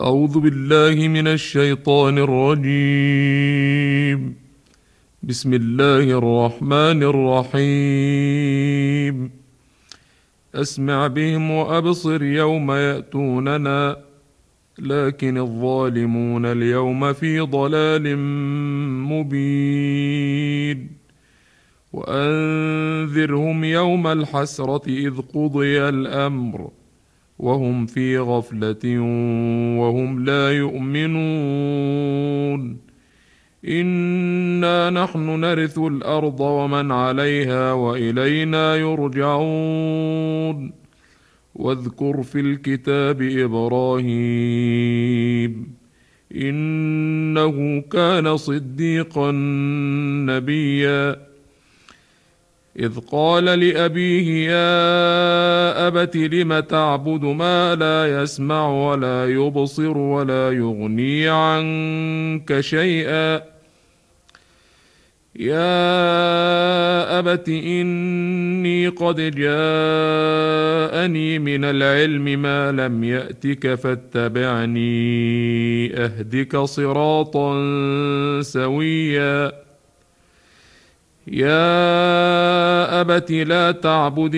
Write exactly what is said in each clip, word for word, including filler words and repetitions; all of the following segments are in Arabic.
أعوذ بالله من الشيطان الرجيم. بسم الله الرحمن الرحيم. أسمع بهم وأبصر يوم يأتوننا، لكن الظالمون اليوم في ضلال مبين. وأنذرهم يوم الحسرة إذ قضي الأمر وهم في غفلة وهم لا يؤمنون. إنا نحن نرث الأرض ومن عليها وإلينا يرجعون. واذكر في الكتاب إبراهيم، إنه كان صديقا نبيا، إذ قال لأبيه يا أبت لم تعبد ما لا يسمع ولا يبصر ولا يغني عنك شيئا. يا أبت إني قد جاءني من العلم ما لم يأتك فاتبعني أهدك صراطا سويا. يا أبت لا تعبد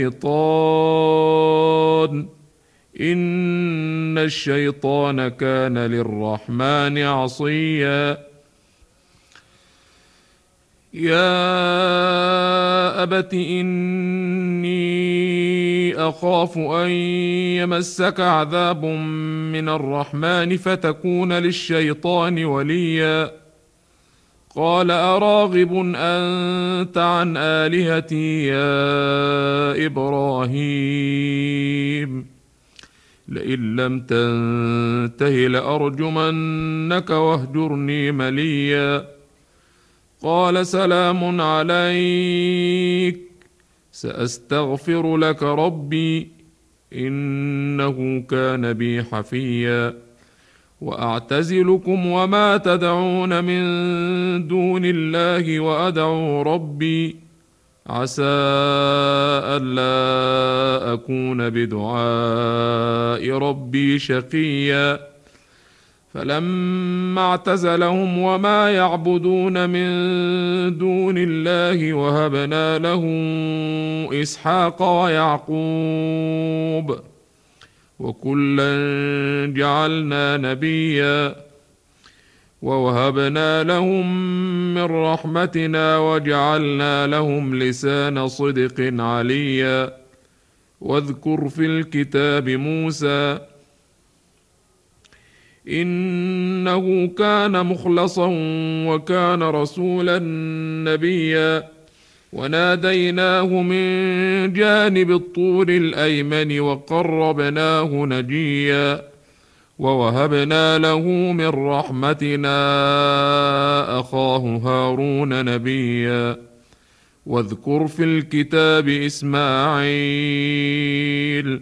الشيطان، إن الشيطان كان للرحمن عصيا. يا أبت إني أخاف أن يمسك عذاب من الرحمن فتكون للشيطان وليا. قال أراغب أنت عن آلهتي يا إبراهيم؟ لئن لم تنته لأرجمنك واهجرني مليا. قال سلام عليك، سأستغفر لك ربي، إنه كان بي حفيا. وأعتزلكم وما تدعون من دون الله وأدعو ربي، عسى ألا أكون بدعاء ربي شقيا. فلما اعتزلهم وما يعبدون من دون الله وهبنا له إسحاق ويعقوب، وكلا جعلنا نبيا. ووهبنا لهم من رحمتنا وجعلنا لهم لسان صدق عليا. واذكر في الكتاب موسى، إنه كان مخلصا وكان رسولا نبيا. وناديناه من جانب الطور الأيمن وقربناه نجيا. ووهبنا له من رحمتنا أخاه هارون نبيا. واذكر في الكتاب إسماعيل،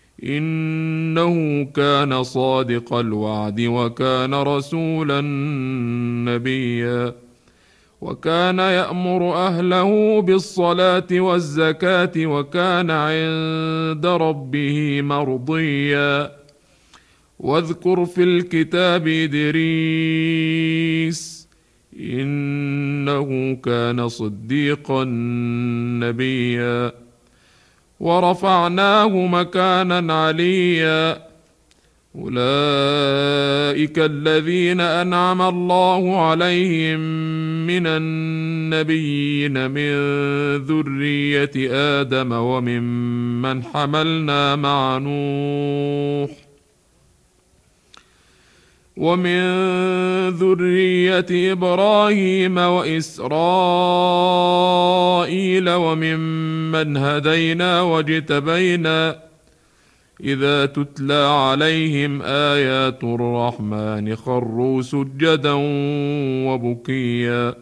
إنه كان صادق الوعد وكان رسولا نبيا. وكان يأمر أهله بالصلاة والزكاة وكان عند ربه مرضيا. واذكر في الكتاب إدريس، إنه كان صديقا نبيا. ورفعناه مكانا عليا. أولئك الذين أنعم الله عليهم من النبيين من ذرية آدم وممن حملنا مع نوح ومن ذرية إبراهيم وإسرائيل وممن هدينا واجتبينا، إذا تتلى عليهم آيات الرحمن خروا سجدا وبكيا.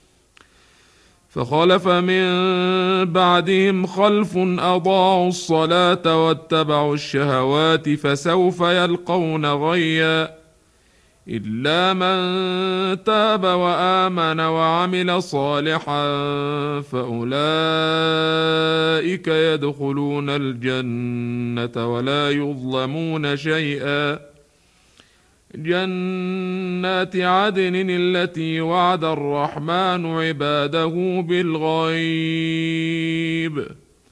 فخلف من بعدهم خلف أضاعوا الصلاة واتبعوا الشهوات فسوف يلقون غيا. إلا من تاب وآمن وعمل صالحا فأولئك يدخلون الجنة ولا يظلمون شيئا. جنات عدن التي وعد الرحمن عباده بالغيب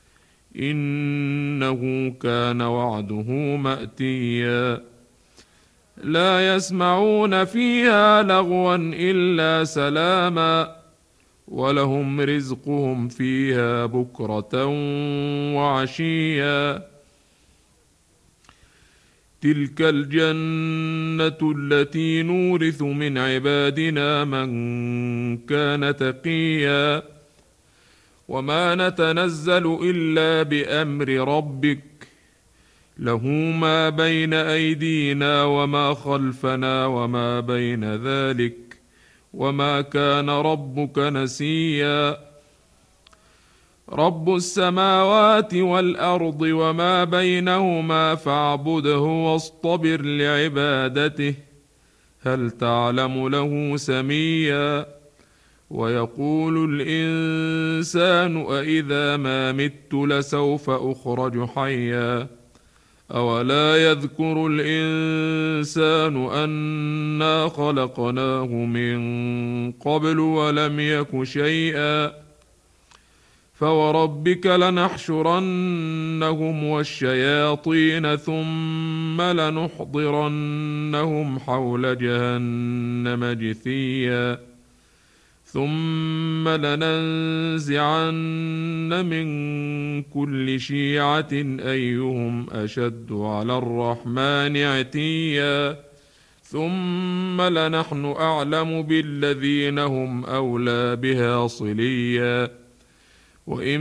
إنه كان وعده مأتيا لا يسمعون فيها لغوا إلا سلاما ولهم رزقهم فيها بكرة وعشيا تلك الجنة التي نورث من عبادنا من كان تقيا وما نتنزل إلا بأمر ربك له ما بين أيدينا وما خلفنا وما بين ذلك وما كان ربك نسيا رب السماوات والأرض وما بينهما فاعبده واصطبر لعبادته هل تعلم له سميا ويقول الإنسان أإذا ما مت لسوف أخرج حيا أولا يذكر الإنسان أنا خلقناه من قبل ولم يك شيئا فوربك لنحشرنهم والشياطين ثم لنحضرنهم حول جهنم جثيا ثم لننزعن من كل شيعة أيهم أشد على الرحمن عتيا ثم لنحن أعلم بالذين هم أولى بها صليا وإن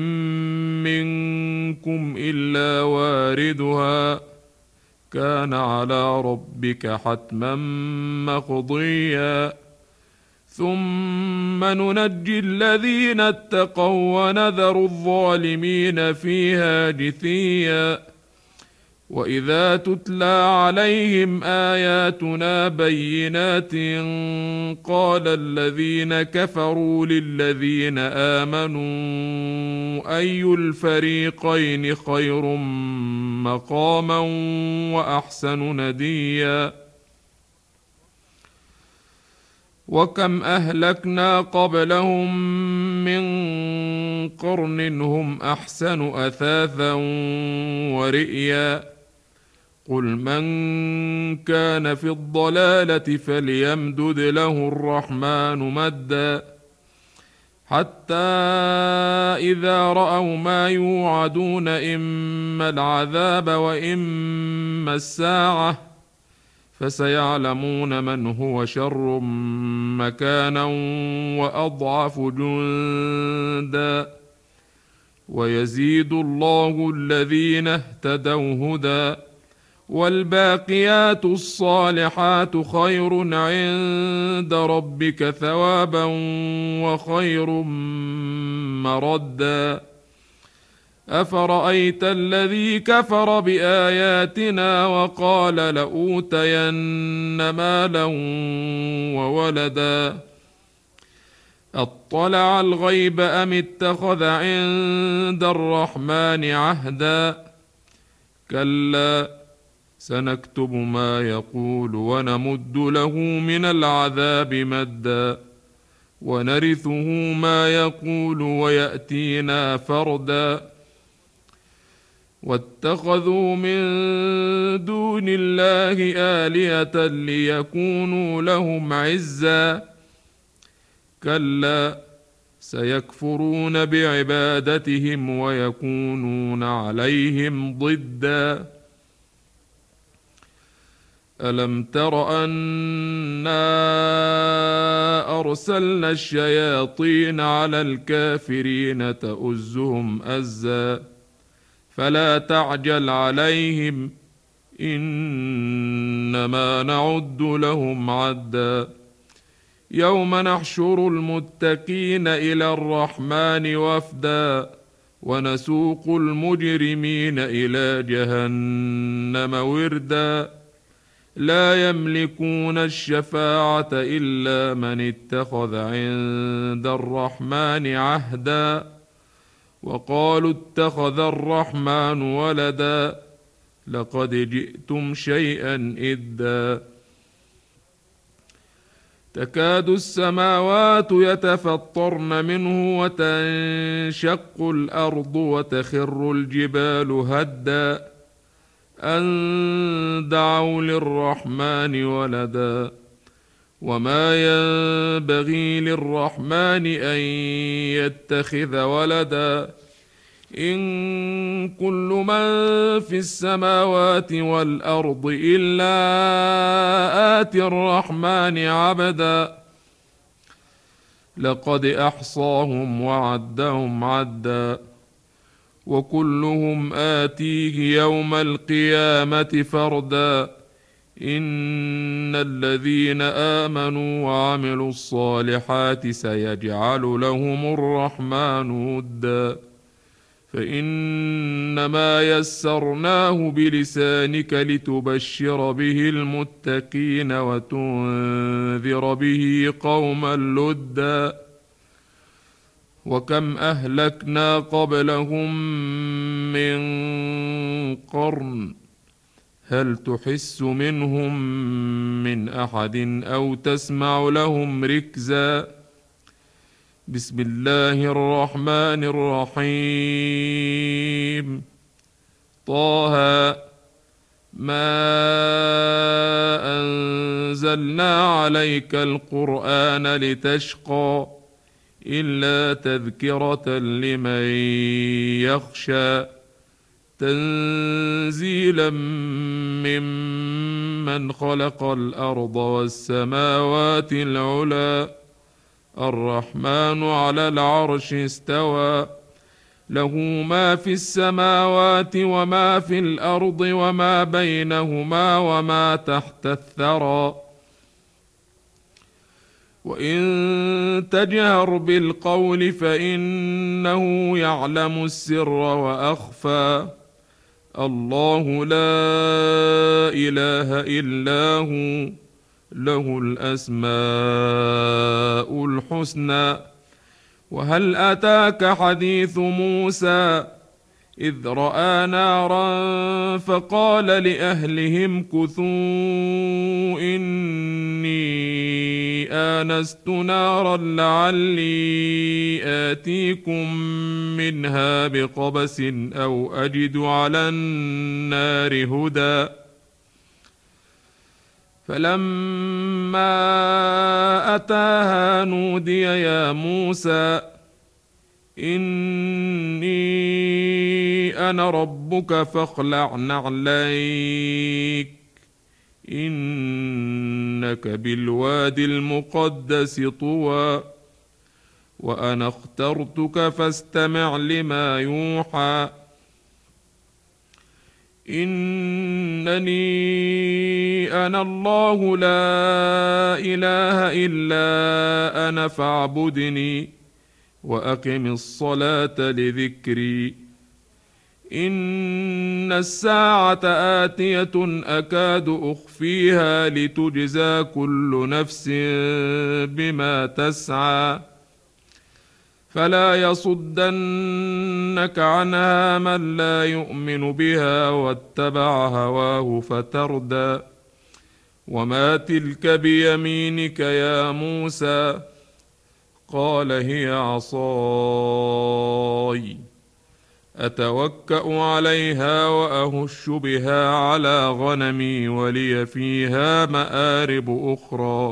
منكم إلا واردها كان على ربك حتما مقضيا ثم ننجي الذين اتقوا ونذر الظالمين فيها جثيا وإذا تتلى عليهم آياتنا بينات قال الذين كفروا للذين آمنوا أي الفريقين خير مقاما وأحسن نديا وكم أهلكنا قبلهم من قرن هم أحسن أثاثا ورئيا قل من كان في الضلالة فليمدد له الرحمن مدا حتى إذا رأوا ما يوعدون إما العذاب وإما الساعة فسيعلمون من هو شر مكانا وأضعف جندا ويزيد الله الذين اهتدوا هدى والباقيات الصالحات خير عند ربك ثوابا وخير مردا أفرأيت الذي كفر بآياتنا وقال لأوتين مالا وولدا أطلع الغيب أم اتخذ عند الرحمن عهدا كلا سنكتب ما يقول ونمد له من العذاب مدا ونرثه ما يقول ويأتينا فردا واتخذوا من دون الله آلهة ليكونوا لهم عزا كلا سيكفرون بعبادتهم ويكونون عليهم ضدا ألم تر أنا أرسلنا الشياطين على الكافرين تؤزهم أزا فلا تعجل عليهم إنما نعد لهم عدا يوم نحشر المتقين إلى الرحمن وفدا ونسوق المجرمين إلى جهنم وردا لا يملكون الشفاعة إلا من اتخذ عند الرحمن عهدا وقالوا اتخذ الرحمن ولدا لقد جئتم شيئا إدا تكاد السماوات يتفطرن منه وتنشق الأرض وتخر الجبال هدا أن دعوا للرحمن ولدا وما ينبغي للرحمن أن يتخذ ولدا إن كل من في السماوات والأرض إلا آتي الرحمن عبدا لقد أحصاهم وعدهم عدا وكلهم آتيه يوم القيامة فردا إن الذين آمنوا وعملوا الصالحات سيجعل لهم الرحمن ودا فإنما يسرناه بلسانك لتبشر به المتقين وتنذر به قوما لدا وكم أهلكنا قبلهم من قرن هل تحس منهم من أحد أو تسمع لهم ركزا بسم الله الرحمن الرحيم طه ما أنزلنا عليك القرآن لتشقى إلا تذكرة لمن يخشى تنزيلا ممن خلق الأرض والسماوات العلى الرحمن على العرش استوى له ما في السماوات وما في الأرض وما بينهما وما تحت الثرى وإن تجهر بالقول فإنه يعلم السر وأخفى الله لا إله إلا هو له الأسماء الحسنى وهل أتاك حديث موسى إذ رأى نارا فقال لأهلهم كثوا إني آنست نارا لعلي آتيكم منها بقبس أو أجد على النار هدى فلما أتاها نودي يا موسى إني أنا ربك فاخلع نعليك إنك بالوادي المقدس طوى وأنا اخترتك فاستمع لما يوحى إنني أنا الله لا إله إلا أنا فاعبدني وأقم الصلاة لذكري إن الساعة آتية أكاد أخفيها لتجزى كل نفس بما تسعى فلا يصدنك عنها من لا يؤمن بها واتبع هواه فتردى وما تلك بيمينك يا موسى قال هي عصاي أتوكأ عليها وأهش بها على غنمي ولي فيها مآرب أخرى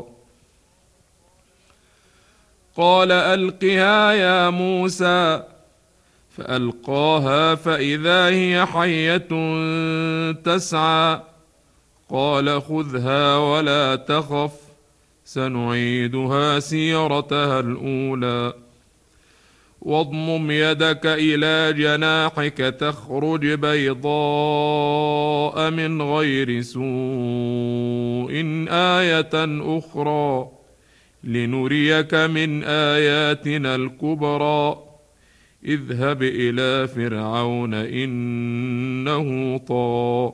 قال ألقها يا موسى فألقاها فإذا هي حية تسعى قال خذها ولا تخف سنعيدها سيرتها الأولى واضمم يدك إلى جناحك تخرج بيضاء من غير سوء آية أخرى لنريك من آياتنا الكبرى اذهب إلى فرعون إنه طغى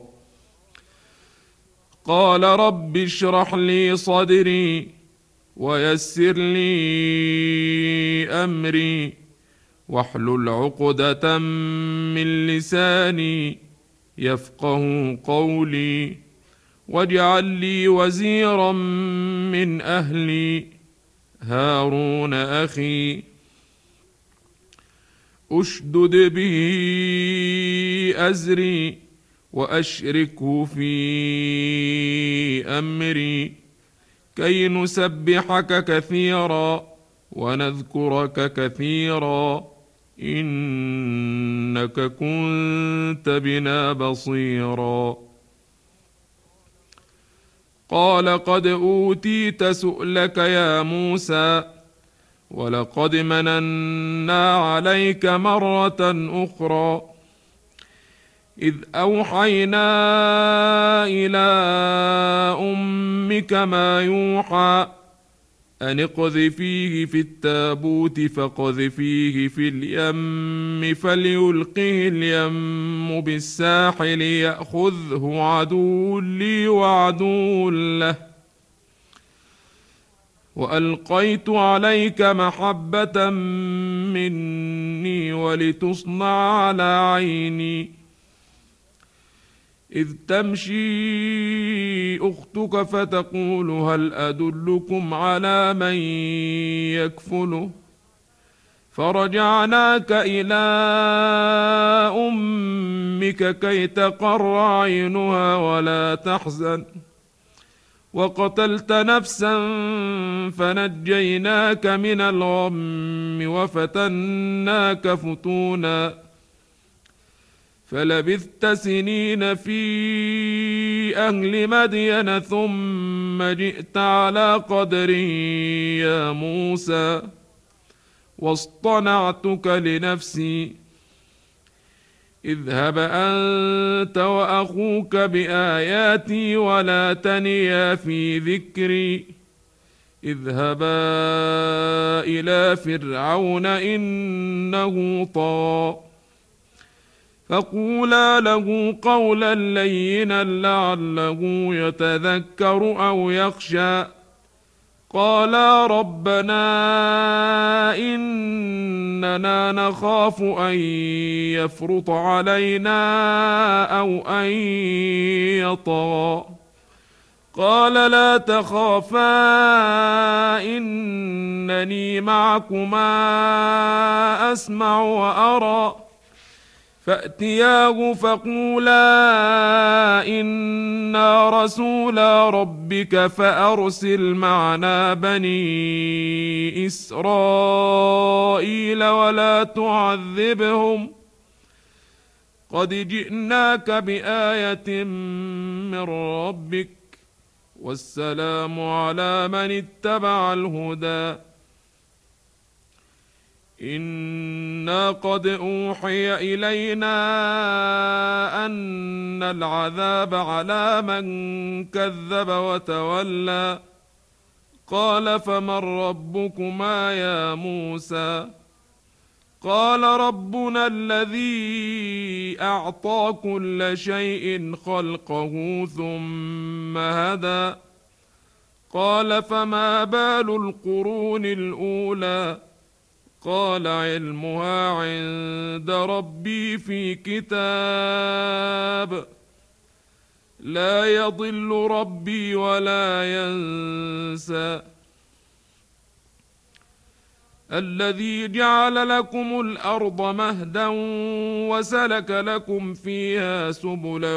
قال رب اشرح لي صدري ويسر لي أمري واحلل عقدة من لساني يفقه قولي واجعل لي وزيرا من أهلي هارون أخي أشدد به أزري وأشركه في أمري كي نسبحك كثيرا ونذكرك كثيرا إنك كنت بنا بصيرا. قال قد أوتيت سؤلك يا موسى ولقد مننا عليك مرة أخرى إذ أوحينا إلى أمك ما يوحى أن اقذفيه في التابوت فاقذفيه في اليم فليلقه اليم بالساحل يأخذه عدو لي وعدو له وألقيت عليك محبة مني ولتصنع على عيني إذ تمشي أختك فتقول هل أدلكم على من يكفله فرجعناك إلى أمك كي تقر عينها ولا تحزن وقتلت نفسا فنجيناك من الغم وفتناك فتونا فلبثت سنين في أهل مدين ثم جئت على قدري يا موسى واصطنعتك لنفسي اذهب أنت وأخوك بآياتي ولا تنيا في ذكري اذهبا إلى فرعون إنه طغى فقولا له قولا لينا لعله يتذكر أو يخشى قالا ربنا إننا نخاف أن يفرط علينا أو أن يطغى قال لا تخافا إنني معكما أسمع وأرى فأتياه فقولا إنا رسولا ربك فأرسل معنا بني إسرائيل ولا تعذبهم قد جئناك بآية من ربك والسلام على من اتبع الهدى إنا قد أوحي إلينا أن العذاب على من كذب وتولى قال فمن ربكما يا موسى قال ربنا الذي أعطى كل شيء خلقه ثم هدى قال فما بال القرون الأولى قال علمها عند ربي في كتاب لا يضل ربي ولا ينسى الذي جعل لكم الأرض مهدا وسلك لكم فيها سبلا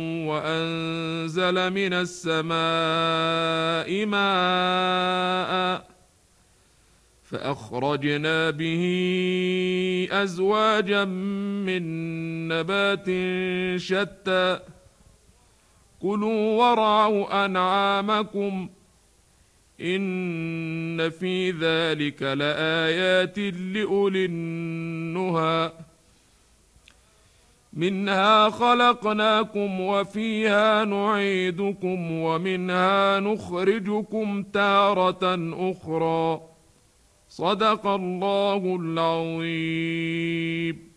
وأنزل من السماء ماء فأخرجنا به أزواجا من نبات شتى كلوا وارعوا أنعامكم إن في ذلك لآيات لأولي النهى منها خلقناكم وفيها نعيدكم ومنها نخرجكم تارة أخرى صدق الله العظيم.